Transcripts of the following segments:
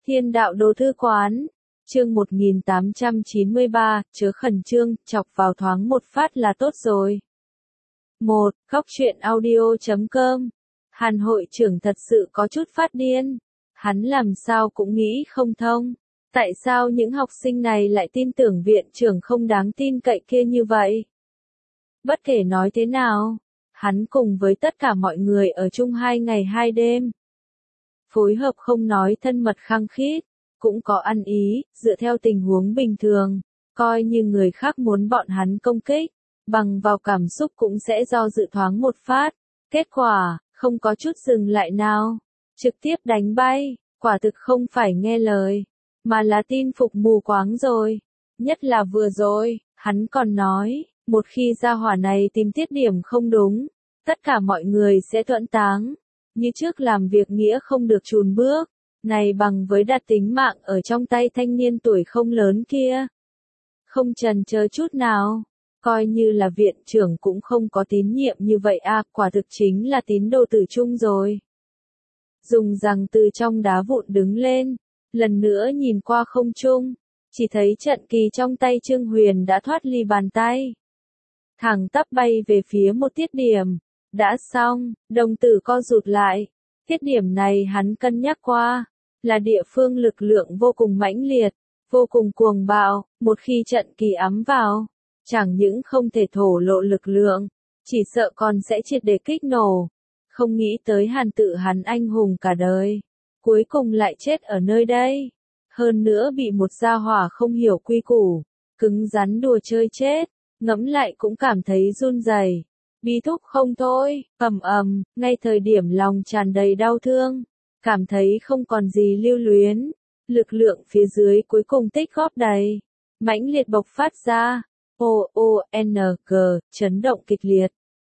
Thiên đạo đồ thư quán, chương 1893, chớ khẩn trương, chọc vào thoáng một phát là tốt rồi. 1. Khóc chuyện audio.com. Hàn hội trưởng thật sự có chút phát điên. Hắn làm sao cũng nghĩ không thông. Tại sao những học sinh này lại tin tưởng viện trưởng không đáng tin cậy kia như vậy? Bất kể nói thế nào, hắn cùng với tất cả mọi người ở chung 2 ngày 2 đêm. Phối hợp không nói thân mật khăng khít, cũng có ăn ý, dựa theo tình huống bình thường, coi như người khác muốn bọn hắn công kích, bằng vào cảm xúc cũng sẽ do dự thoáng một phát. Kết quả, không có chút dừng lại nào, trực tiếp đánh bay, quả thực không phải nghe lời, mà là tin phục mù quáng rồi. Nhất là vừa rồi, hắn còn nói, một khi gia hỏa này tìm tiết điểm không đúng, tất cả mọi người sẽ thuận táng. Như trước làm việc nghĩa không được chùn bước, này bằng với đặt tính mạng ở trong tay thanh niên tuổi không lớn kia. Không chần chờ chút nào, coi như là viện trưởng cũng không có tín nhiệm như vậy à, quả thực chính là tín đồ tử trung rồi. Dùng rằng từ trong đá vụn đứng lên, lần nữa nhìn qua không trung, chỉ thấy trận kỳ trong tay Trương Huyền đã thoát ly bàn tay. Thẳng tắp bay về phía một tiết điểm. Đã xong, đồng tử co rụt lại. Tiết điểm này hắn cân nhắc qua, là địa phương lực lượng vô cùng mãnh liệt, vô cùng cuồng bạo, một khi trận kỳ ắm vào, chẳng những không thể thổ lộ lực lượng, chỉ sợ còn sẽ triệt để kích nổ. Không nghĩ tới Hàn tự hắn anh hùng cả đời, cuối cùng lại chết ở nơi đây. Hơn nữa bị một gia hỏa không hiểu quy củ, cứng rắn đùa chơi chết, ngẫm lại cũng cảm thấy run rẩy. Bi thúc không thôi, ngay thời điểm lòng tràn đầy đau thương, cảm thấy không còn gì lưu luyến, lực lượng phía dưới cuối cùng tích góp đầy, mãnh liệt bộc phát ra, OONG, chấn động kịch liệt.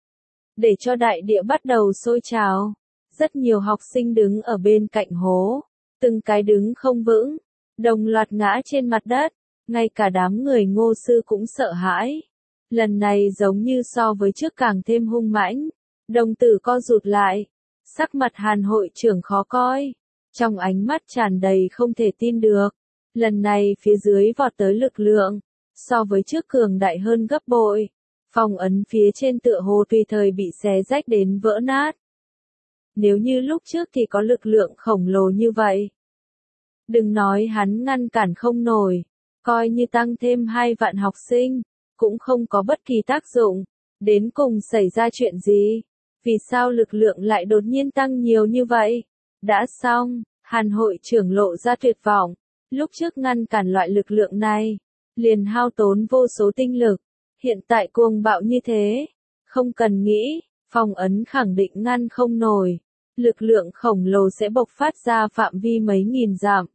Để cho đại địa bắt đầu sôi trào, rất nhiều học sinh đứng ở bên cạnh hố, từng cái đứng không vững, đồng loạt ngã trên mặt đất, ngay cả đám người Ngô sư cũng sợ hãi. Lần này giống như so với trước càng thêm hung mãnh, đồng tử co rụt lại, sắc mặt Hàn hội trưởng khó coi, trong ánh mắt tràn đầy không thể tin được. Lần này phía dưới vọt tới lực lượng, so với trước cường đại hơn gấp bội, phong ấn phía trên tựa hồ tùy thời bị xé rách đến vỡ nát. Nếu như lúc trước thì có lực lượng khổng lồ như vậy, đừng nói hắn ngăn cản không nổi, coi như tăng thêm 2 vạn học sinh, cũng không có bất kỳ tác dụng. Đến cùng xảy ra chuyện gì? Vì sao lực lượng lại đột nhiên tăng nhiều như vậy? Đã xong, Hàn hội trưởng lộ ra tuyệt vọng. Lúc trước ngăn cản loại lực lượng này, liền hao tốn vô số tinh lực. Hiện tại cuồng bạo như thế, không cần nghĩ, phong ấn khẳng định ngăn không nổi. Lực lượng khổng lồ sẽ bộc phát ra phạm vi mấy nghìn dặm.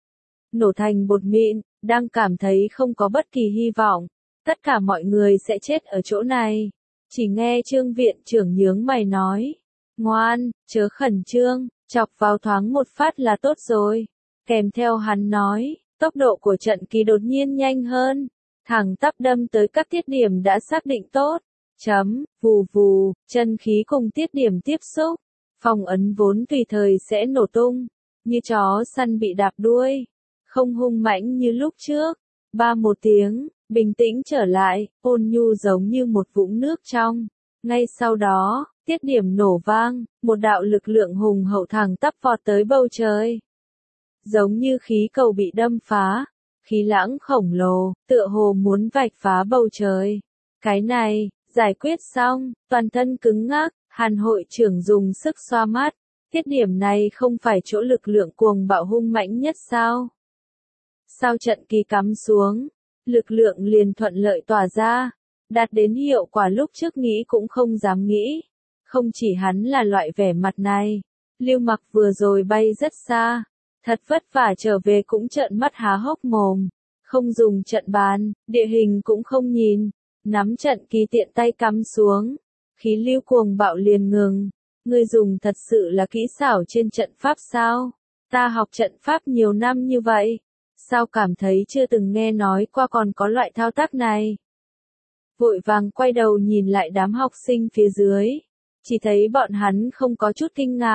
Nổ thành bột mịn, đang cảm thấy không có bất kỳ hy vọng. Tất cả mọi người sẽ chết ở chỗ này. Chỉ nghe Trương viện trưởng nhướng mày nói. Ngoan, chớ khẩn trương, chọc vào thoáng một phát là tốt rồi. Kèm theo hắn nói, tốc độ của trận kỳ đột nhiên nhanh hơn. Thẳng tắp đâm tới các tiết điểm đã xác định tốt. Vù vù, chân khí cùng tiết điểm tiếp xúc. Phong ấn vốn tùy thời sẽ nổ tung. Như chó săn bị đạp đuôi. Không hung mãnh như lúc trước. Một tiếng. Bình tĩnh trở lại, ôn nhu giống như một vũng nước trong. Ngay sau đó, tiết điểm nổ vang, một đạo lực lượng hùng hậu thẳng tắp vọt tới bầu trời. Giống như khí cầu bị đâm phá, khí lãng khổng lồ, tựa hồ muốn vạch phá bầu trời. Cái này, giải quyết xong, toàn thân cứng ngắc, Hàn hội trưởng dùng sức xoa mắt. Tiết điểm này không phải chỗ lực lượng cuồng bạo hung mãnh nhất sao? Sao trận kỳ cắm xuống? Lực lượng liền thuận lợi tỏa ra, đạt đến hiệu quả lúc trước nghĩ cũng không dám nghĩ. Không chỉ hắn là loại vẻ mặt này, Lưu Mặc vừa rồi bay rất xa, thật vất vả trở về cũng trợn mắt há hốc mồm, không dùng trận bàn, địa hình cũng không nhìn, nắm trận kỳ tiện tay cắm xuống, khí lưu cuồng bạo liền ngừng. Ngươi dùng thật sự là kỹ xảo trên trận pháp sao? Ta học trận pháp nhiều năm như vậy. Sao cảm thấy chưa từng nghe nói qua còn có loại thao tác này? Vội vàng quay đầu nhìn lại đám học sinh phía dưới. Chỉ thấy bọn hắn không có chút kinh ngạc.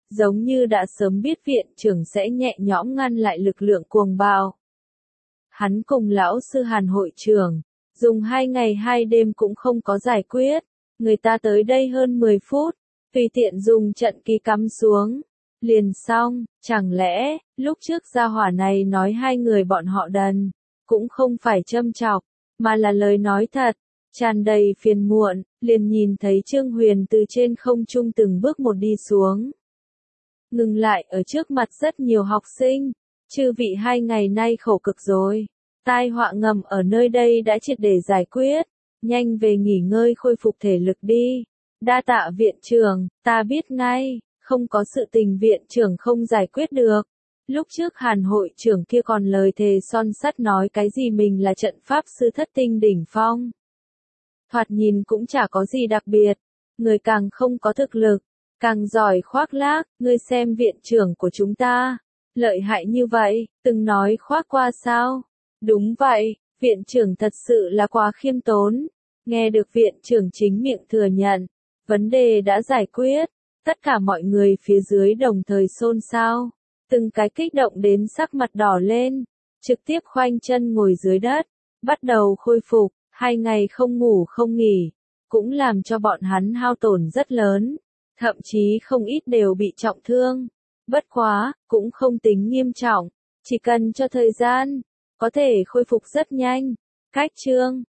giống như đã sớm biết viện trưởng sẽ nhẹ nhõm ngăn lại lực lượng cuồng bạo. Hắn cùng lão sư Hàn hội trưởng, dùng 2 ngày 2 đêm cũng không có giải quyết, người ta tới đây hơn 10 phút, tùy tiện dùng trận kỳ cắm xuống, liền xong, chẳng lẽ, lúc trước gia hỏa này nói 2 người bọn họ đần, cũng không phải châm chọc, mà là lời nói thật, tràn đầy phiền muộn, liền nhìn thấy Trương Huyền từ trên không trung từng bước một đi xuống. Ngừng lại ở trước mặt rất nhiều học sinh, chư vị 2 ngày nay khổ cực rồi, tai họa ngầm ở nơi đây đã triệt để giải quyết, nhanh về nghỉ ngơi khôi phục thể lực đi. Đa tạ viện trưởng, ta biết ngay, không có sự tình viện trưởng không giải quyết được. Lúc trước Hàn hội trưởng kia còn lời thề son sắt nói cái gì mình là trận pháp sư thất tinh đỉnh phong. Thoạt nhìn cũng chả có gì đặc biệt, người càng không có thực lực, càng giỏi khoác lác, ngươi xem viện trưởng của chúng ta, lợi hại như vậy, từng nói khoác qua sao? Đúng vậy, viện trưởng thật sự là quá khiêm tốn. Nghe được viện trưởng chính miệng thừa nhận, vấn đề đã giải quyết, tất cả mọi người phía dưới đồng thời xôn xao, từng cái kích động đến sắc mặt đỏ lên, trực tiếp khoanh chân ngồi dưới đất, bắt đầu khôi phục, 2 ngày không ngủ không nghỉ, cũng làm cho bọn hắn hao tổn rất lớn, thậm chí không ít đều bị trọng thương. Bất quá, cũng không tính nghiêm trọng, chỉ cần cho thời gian, có thể khôi phục rất nhanh. Cách chương